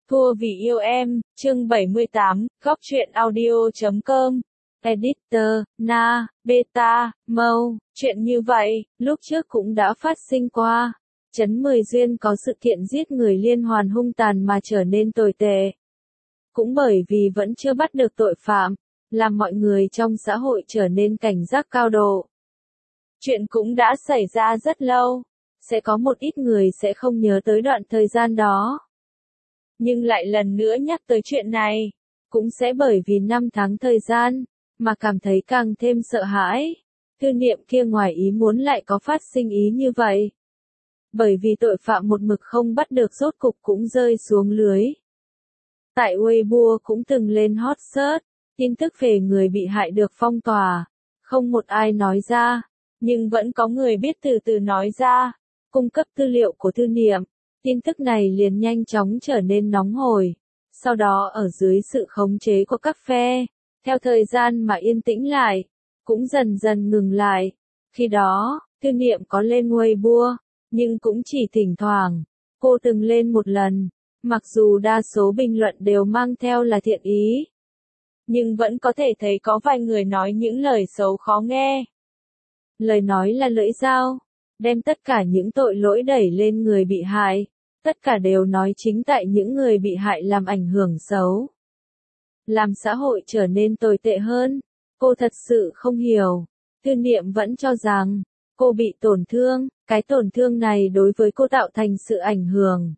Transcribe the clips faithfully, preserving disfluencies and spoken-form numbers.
Thua vì yêu em, chương bảy mươi tám, góc truyện audio chấm com. Editor, Na, Beta, Mâu, chuyện như vậy, lúc trước cũng đã phát sinh qua. Trấn Mười Duyên có sự kiện giết người liên hoàn hung tàn mà trở nên tồi tệ. Cũng bởi vì vẫn chưa bắt được tội phạm, làm mọi người trong xã hội trở nên cảnh giác cao độ. Chuyện cũng đã xảy ra rất lâu, sẽ có một ít người sẽ không nhớ tới đoạn thời gian đó. Nhưng lại lần nữa nhắc tới chuyện này, cũng sẽ bởi vì năm tháng thời gian, mà cảm thấy càng thêm sợ hãi. Tư niệm kia ngoài ý muốn lại có phát sinh ý như vậy. Bởi vì tội phạm một mực không bắt được rốt cục cũng rơi xuống lưới. Tại Weibo cũng từng lên hot search, tin tức về người bị hại được phong tỏa. Không một ai nói ra, nhưng vẫn có người biết từ từ nói ra, cung cấp tư liệu của tư niệm. Tin tức này liền nhanh chóng trở nên nóng hổi. Sau đó ở dưới sự khống chế của các phe, theo thời gian mà yên tĩnh lại, cũng dần dần ngừng lại. Khi đó, tư niệm có lên Weibo, nhưng cũng chỉ thỉnh thoảng. Cô từng lên một lần, mặc dù đa số bình luận đều mang theo là thiện ý, nhưng vẫn có thể thấy có vài người nói những lời xấu khó nghe. Lời nói là lưỡi dao, đem tất cả những tội lỗi đẩy lên người bị hại, tất cả đều nói chính tại những người bị hại làm ảnh hưởng xấu, làm xã hội trở nên tồi tệ hơn. Cô thật sự không hiểu, tư niệm vẫn cho rằng, cô bị tổn thương, cái tổn thương này đối với cô tạo thành sự ảnh hưởng.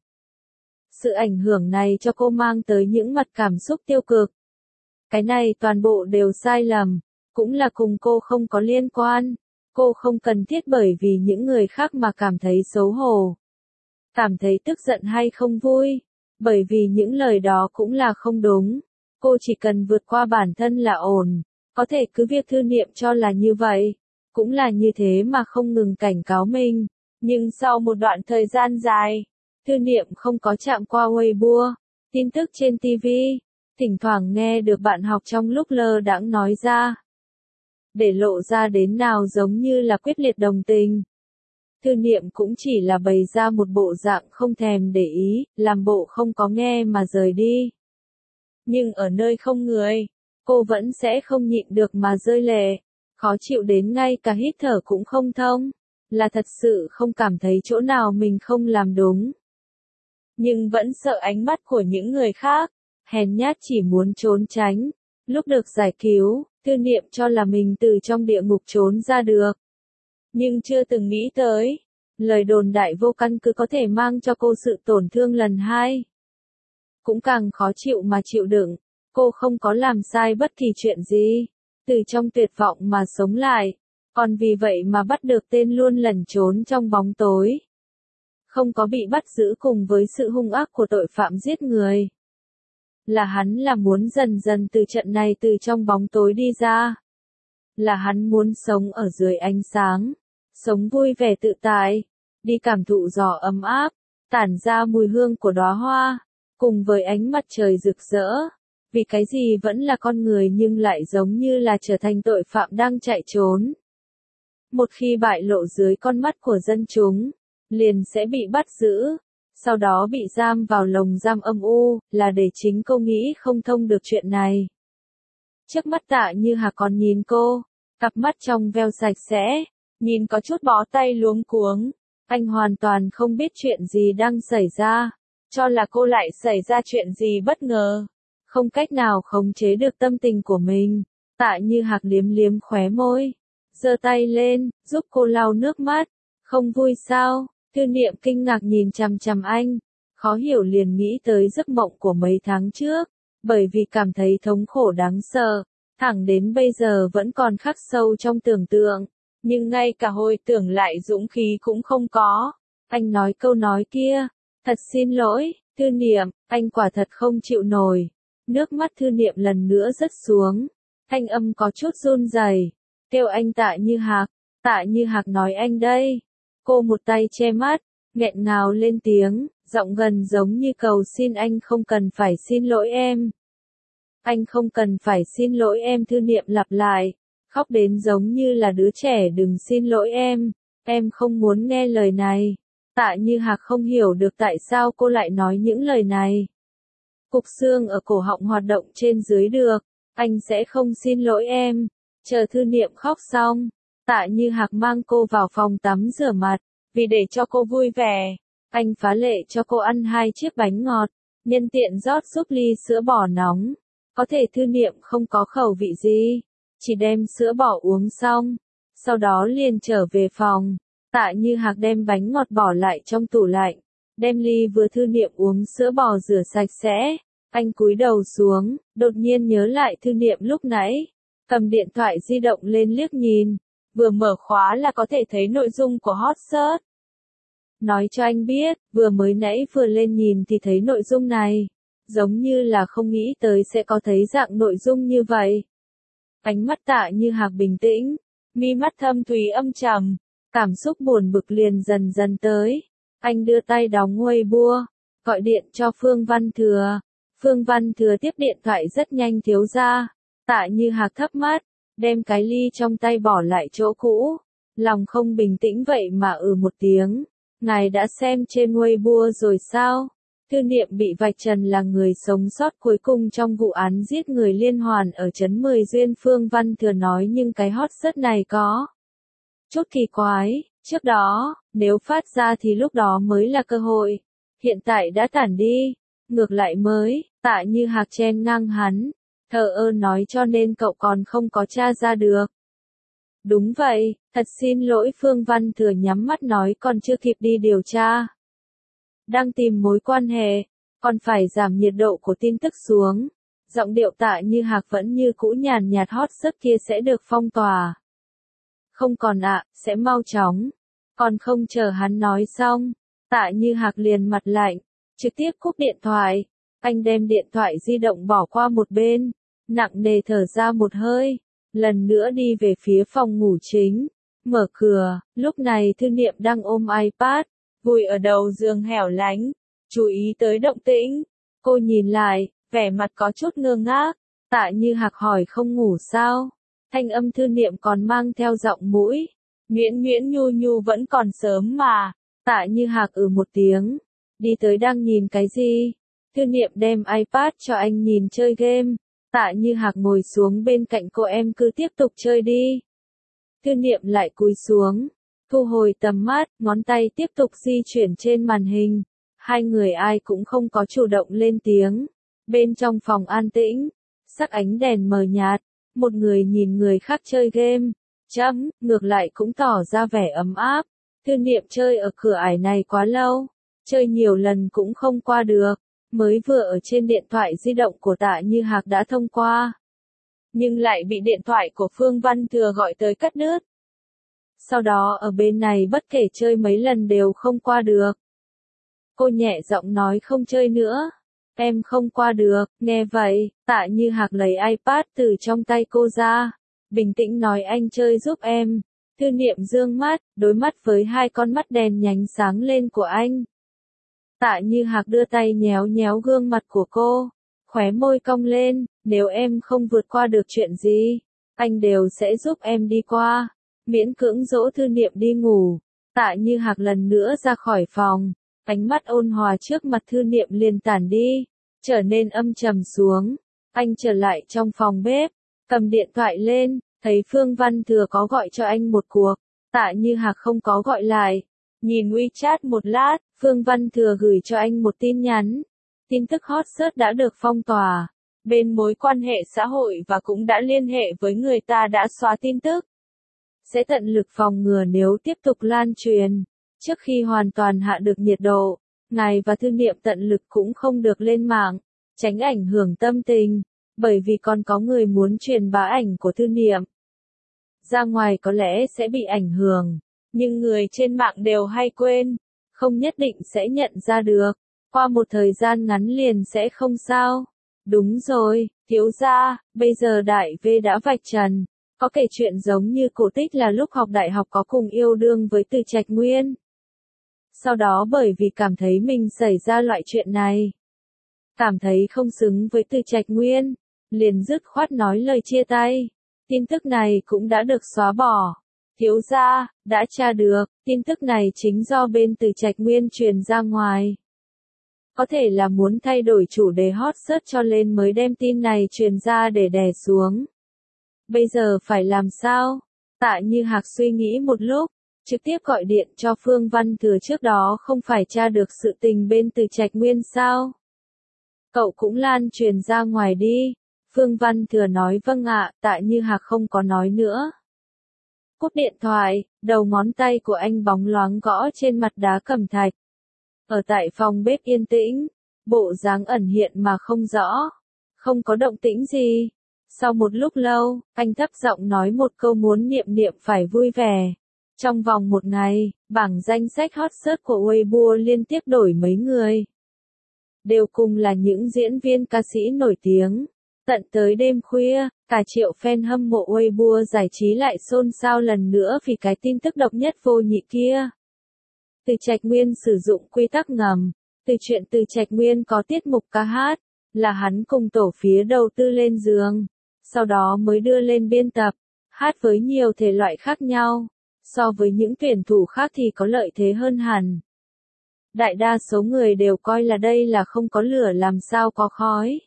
Sự ảnh hưởng này cho cô mang tới những mặt cảm xúc tiêu cực. Cái này toàn bộ đều sai lầm, cũng là cùng cô không có liên quan. Cô không cần thiết bởi vì những người khác mà cảm thấy xấu hổ, cảm thấy tức giận hay không vui, bởi vì những lời đó cũng là không đúng. Cô chỉ cần vượt qua bản thân là ổn, có thể cứ việc tư niệm cho là như vậy, cũng là như thế mà không ngừng cảnh cáo mình. Nhưng sau một đoạn thời gian dài, tư niệm không có chạm qua Weibo, tin tức trên ti vi, thỉnh thoảng nghe được bạn học trong lúc lơ đãng nói ra, để lộ ra đến nào giống như là quyết liệt đồng tình. Tư niệm cũng chỉ là bày ra một bộ dạng không thèm để ý, làm bộ không có nghe mà rời đi. Nhưng ở nơi không người, cô vẫn sẽ không nhịn được mà rơi lệ, khó chịu đến ngay cả hít thở cũng không thông, là thật sự không cảm thấy chỗ nào mình không làm đúng. Nhưng vẫn sợ ánh mắt của những người khác, hèn nhát chỉ muốn trốn tránh. Lúc được giải cứu, tư niệm cho là mình từ trong địa ngục trốn ra được. Nhưng chưa từng nghĩ tới, lời đồn đại vô căn cứ có thể mang cho cô sự tổn thương lần hai. Cũng càng khó chịu mà chịu đựng, cô không có làm sai bất kỳ chuyện gì, từ trong tuyệt vọng mà sống lại, còn vì vậy mà bắt được tên luôn lẩn trốn trong bóng tối. Không có bị bắt giữ cùng với sự hung ác của tội phạm giết người. Là hắn là muốn dần dần từ trận này từ trong bóng tối đi ra. Là hắn muốn sống ở dưới ánh sáng, sống vui vẻ tự tại, đi cảm thụ gió ấm áp, tản ra mùi hương của đóa hoa, cùng với ánh mặt trời rực rỡ. Vì cái gì vẫn là con người nhưng lại giống như là trở thành tội phạm đang chạy trốn. Một khi bại lộ dưới con mắt của dân chúng, liền sẽ bị bắt giữ, sau đó bị giam vào lồng giam âm u, là để chính cô nghĩ không thông được chuyện này. Trước mắt Tạ Như Hạc còn nhìn cô, cặp mắt trong veo sạch sẽ, nhìn có chút bó tay luống cuống. Anh hoàn toàn không biết chuyện gì đang xảy ra, cho là cô lại xảy ra chuyện gì bất ngờ. Không cách nào khống chế được tâm tình của mình, Tạ Như Hạc liếm liếm khóe môi, giơ tay lên, giúp cô lau nước mắt. Không vui sao? Tư niệm kinh ngạc nhìn chằm chằm anh, khó hiểu liền nghĩ tới giấc mộng của mấy tháng trước, bởi vì cảm thấy thống khổ đáng sợ, thẳng đến bây giờ vẫn còn khắc sâu trong tưởng tượng, nhưng ngay cả hồi tưởng lại dũng khí cũng không có. Anh nói câu nói kia, thật xin lỗi, tư niệm, anh quả thật không chịu nổi. Nước mắt tư niệm lần nữa rớt xuống, thanh âm có chút run rẩy, kêu anh Tạ Như Hạc. Tạ Như Hạc nói anh đây. Cô một tay che mắt, nghẹn ngào lên tiếng, giọng gần giống như cầu xin anh không cần phải xin lỗi em. Anh không cần phải xin lỗi em, tư niệm lặp lại, khóc đến giống như là đứa trẻ, đừng xin lỗi em, em không muốn nghe lời này. Tạ Như Hạc không hiểu được tại sao cô lại nói những lời này. Cục xương ở cổ họng hoạt động trên dưới được. Anh sẽ không xin lỗi em. Chờ Thư Niệm khóc xong, Tạ Như Hạc mang cô vào phòng tắm rửa mặt. Vì để cho cô vui vẻ, anh phá lệ cho cô ăn hai chiếc bánh ngọt. Nhân tiện rót giúp ly sữa bò nóng. Có thể Thư Niệm không có khẩu vị gì, chỉ đem sữa bò uống xong. Sau đó liền trở về phòng. Tạ Như Hạc đem bánh ngọt bỏ lại trong tủ lạnh. Đem ly vừa Thư Niệm uống sữa bò rửa sạch sẽ. Anh cúi đầu xuống, đột nhiên nhớ lại Thư Niệm lúc nãy. Cầm điện thoại di động lên liếc nhìn. Vừa mở khóa là có thể thấy nội dung của hot search. Nói cho anh biết, vừa mới nãy vừa lên nhìn thì thấy nội dung này. Giống như là không nghĩ tới sẽ có thấy dạng nội dung như vậy. Ánh mắt Tạ Như Hạc bình tĩnh, mi mắt thâm thúy âm trầm, cảm xúc buồn bực liền dần dần tới. Anh đưa tay đóng Weibo, gọi điện cho Phương Văn Thừa. Phương Văn Thừa tiếp điện thoại rất nhanh thiếu gia. Tạ Như Hạc thấp mắt, đem cái ly trong tay bỏ lại chỗ cũ. Lòng không bình tĩnh vậy mà ừ một tiếng. Ngài đã xem trên Weibo rồi sao? Thư Niệm bị vạch trần là người sống sót cuối cùng trong vụ án giết người liên hoàn ở trấn Mười Duyên. Phương Văn Thừa nói nhưng cái hot search này có chút kỳ quái. Trước đó, nếu phát ra thì lúc đó mới là cơ hội. Hiện tại đã tản đi. Ngược lại mới, Tạ Như Hạc chen ngang hắn. Thờ ơ nói cho nên cậu còn không có tra ra được. Đúng vậy, thật xin lỗi. Phương Văn Thừa nhắm mắt nói còn chưa kịp đi điều tra. Đang tìm mối quan hệ, còn phải giảm nhiệt độ của tin tức xuống. Giọng điệu Tạ Như Hạc vẫn như cũ nhàn nhạt. Hot search kia sẽ được phong tỏa. Không còn ạ, sẽ mau chóng. Còn không chờ hắn nói xong, Tạ Như Hạc liền mặt lạnh, trực tiếp cúp điện thoại. Anh đem điện thoại di động bỏ qua một bên, nặng nề thở ra một hơi, lần nữa đi về phía phòng ngủ chính. Mở cửa, lúc này Thư Niệm đang ôm iPad, vùi ở đầu giường hẻo lánh, chú ý tới động tĩnh. Cô nhìn lại, vẻ mặt có chút ngơ ngác. Tạ Như Hạc hỏi không ngủ sao? Thanh âm Thư Niệm còn mang theo giọng mũi. Nguyễn Nguyễn nhu nhu vẫn còn sớm mà. Tạ Như Hạc ừ một tiếng. Đi tới đang nhìn cái gì? Thư Niệm đem iPad cho anh nhìn chơi game. Tạ Như Hạc ngồi xuống bên cạnh cô em cứ tiếp tục chơi đi. Thư Niệm lại cúi xuống. Thu hồi tầm mắt, ngón tay tiếp tục di chuyển trên màn hình. Hai người ai cũng không có chủ động lên tiếng. Bên trong phòng an tĩnh, sắc ánh đèn mờ nhạt, một người nhìn người khác chơi game. Chấm, ngược lại cũng tỏ ra vẻ ấm áp. Thư Niệm chơi ở cửa ải này quá lâu, chơi nhiều lần cũng không qua được. Mới vừa ở trên điện thoại di động của Tạ Như Hạc đã thông qua. Nhưng lại bị điện thoại của Phương Văn Thừa gọi tới cắt đứt. Sau đó ở bên này bất kể chơi mấy lần đều không qua được. Cô nhẹ giọng nói không chơi nữa. Em không qua được. Nghe vậy, Tạ Như Hạc lấy iPad từ trong tay cô ra. Bình tĩnh nói anh chơi giúp em. Thư Niệm dương mắt, đối mắt với hai con mắt đèn nhánh sáng lên của anh. Tạ Như Hạc đưa tay nhéo nhéo gương mặt của cô. Khóe môi cong lên, nếu em không vượt qua được chuyện gì, anh đều sẽ giúp em đi qua. Miễn cưỡng dỗ Thư Niệm đi ngủ. Tạ Như Hạc lần nữa ra khỏi phòng. Ánh mắt ôn hòa trước mặt Thư Niệm liền tản đi, trở nên âm trầm xuống. Anh trở lại trong phòng bếp, cầm điện thoại lên, thấy Phương Văn Thừa có gọi cho anh một cuộc. Tạ Như Hạc không có gọi lại. Nhìn WeChat một lát, Phương Văn Thừa gửi cho anh một tin nhắn. Tin tức hot search đã được phong tỏa. Bên mối quan hệ xã hội và cũng đã liên hệ với người ta đã xóa tin tức. Sẽ tận lực phòng ngừa nếu tiếp tục lan truyền. Trước khi hoàn toàn hạ được nhiệt độ, ngài và Thư Niệm tận lực cũng không được lên mạng, tránh ảnh hưởng tâm tình, bởi vì còn có người muốn truyền bá ảnh của Thư Niệm ra ngoài có lẽ sẽ bị ảnh hưởng, nhưng người trên mạng đều hay quên, không nhất định sẽ nhận ra được, qua một thời gian ngắn liền sẽ không sao. Đúng rồi, thiếu gia, bây giờ Đại V đã vạch trần, có kể chuyện giống như cổ tích là lúc học đại học có cùng yêu đương với Từ Trạch Nguyên. Sau đó bởi vì cảm thấy mình xảy ra loại chuyện này, cảm thấy không xứng với Từ Trạch Nguyên, liền dứt khoát nói lời chia tay. Tin tức này cũng đã được xóa bỏ. Thiếu gia, đã tra được, tin tức này chính do bên Từ Trạch Nguyên truyền ra ngoài. Có thể là muốn thay đổi chủ đề hot search cho nên mới đem tin này truyền ra để đè xuống. Bây giờ phải làm sao? Tạ Như Hạc suy nghĩ một lúc, trực tiếp gọi điện cho Phương Văn Thừa trước đó không phải tra được sự tình bên Từ Trạch Nguyên sao? Cậu cũng lan truyền ra ngoài đi. Phương Văn Thừa nói vâng ạ, Tạ Như Hạc không có nói nữa. Cúp điện thoại, đầu ngón tay của anh bóng loáng gõ trên mặt đá cẩm thạch. Ở tại phòng bếp yên tĩnh, bộ dáng ẩn hiện mà không rõ. Không có động tĩnh gì. Sau một lúc lâu, anh thấp giọng nói một câu muốn Niệm Niệm phải vui vẻ. Trong vòng một ngày, bảng danh sách hot search của Weibo liên tiếp đổi mấy người. Đều cùng là những diễn viên ca sĩ nổi tiếng. Tận tới đêm khuya, cả triệu fan hâm mộ Weibo giải trí lại xôn xao lần nữa vì cái tin tức độc nhất vô nhị kia. Từ Trạch Nguyên sử dụng quy tắc ngầm. Từ chuyện Từ Trạch Nguyên có tiết mục ca hát, là hắn cùng tổ phía đầu tư lên giường. Sau đó mới đưa lên biên tập, hát với nhiều thể loại khác nhau. So với những tuyển thủ khác thì có lợi thế hơn hẳn. Đại đa số người đều coi là đây là không có lửa làm sao có khói.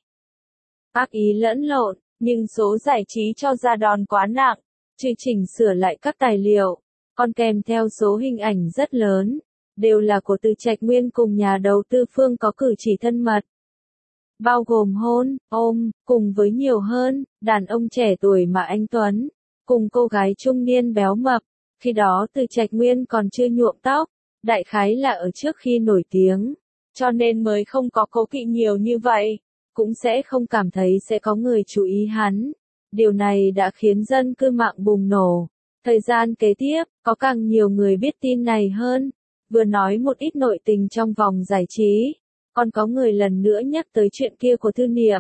Ác ý lẫn lộn, nhưng số giải trí cho ra đòn quá nặng, trừ chỉnh sửa lại các tài liệu, còn kèm theo số hình ảnh rất lớn, đều là của Từ Trạch Nguyên cùng nhà đầu tư Phương có cử chỉ thân mật. Bao gồm hôn, ôm, cùng với nhiều hơn, đàn ông trẻ tuổi mà anh Tuấn, cùng cô gái trung niên béo mập, khi đó Từ Trạch Nguyên còn chưa nhuộm tóc, đại khái là ở trước khi nổi tiếng, cho nên mới không có cố kỵ nhiều như vậy, cũng sẽ không cảm thấy sẽ có người chú ý hắn. Điều này đã khiến dân cư mạng bùng nổ. Thời gian kế tiếp, có càng nhiều người biết tin này hơn, vừa nói một ít nội tình trong vòng giải trí. Còn có người lần nữa nhắc tới chuyện kia của Thư Niệm.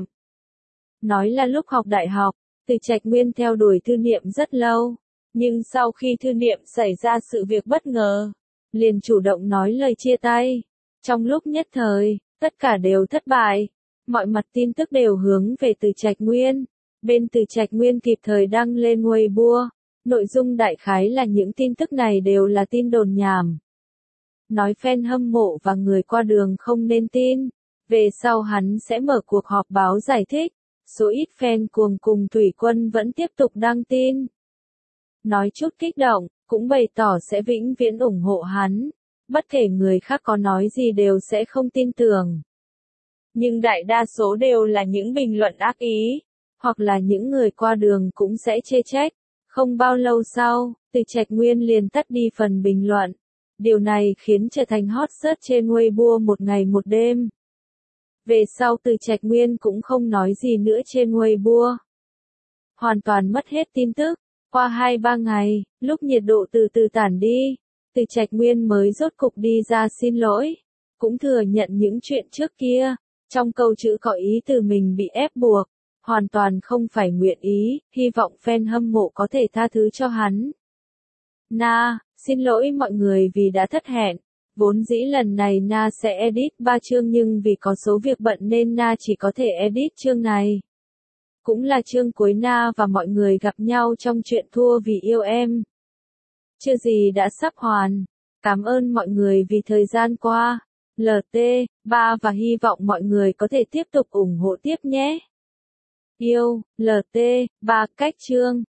Nói là lúc học đại học, Từ Trạch Nguyên theo đuổi Thư Niệm rất lâu. Nhưng sau khi Thư Niệm xảy ra sự việc bất ngờ, liền chủ động nói lời chia tay. Trong lúc nhất thời, tất cả đều thất bại. Mọi mặt tin tức đều hướng về Từ Trạch Nguyên. Bên Từ Trạch Nguyên kịp thời đăng lên Weibo. Nội dung đại khái là những tin tức này đều là tin đồn nhảm. Nói fan hâm mộ và người qua đường không nên tin. Về sau hắn sẽ mở cuộc họp báo giải thích. Số ít fan cuồng cùng Thủy Quân vẫn tiếp tục đăng tin. Nói chút kích động, cũng bày tỏ sẽ vĩnh viễn ủng hộ hắn. Bất kể người khác có nói gì đều sẽ không tin tưởng. Nhưng đại đa số đều là những bình luận ác ý. Hoặc là những người qua đường cũng sẽ chê trách. Không bao lâu sau, Từ Trạch Nguyên liền tắt đi phần bình luận. Điều này khiến trở thành hot search trên Weibo một ngày một đêm. Về sau Từ Trạch Nguyên cũng không nói gì nữa trên Weibo. Hoàn toàn mất hết tin tức. Qua hai ba ngày, lúc nhiệt độ từ từ tản đi, Từ Trạch Nguyên mới rốt cục đi ra xin lỗi. Cũng thừa nhận những chuyện trước kia. Trong câu chữ có ý từ mình bị ép buộc. Hoàn toàn không phải nguyện ý, hy vọng fan hâm mộ có thể tha thứ cho hắn. Na, xin lỗi mọi người vì đã thất hẹn. Vốn dĩ lần này Na sẽ edit ba chương nhưng vì có số việc bận nên Na chỉ có thể edit chương này. Cũng là chương cuối Na và mọi người gặp nhau trong chuyện Thua Vì Yêu Em. Chưa gì đã sắp hoàn. Cảm ơn mọi người vì thời gian qua. lờ tê ba và hy vọng mọi người có thể tiếp tục ủng hộ tiếp nhé. Yêu, lờ tê ba cách chương.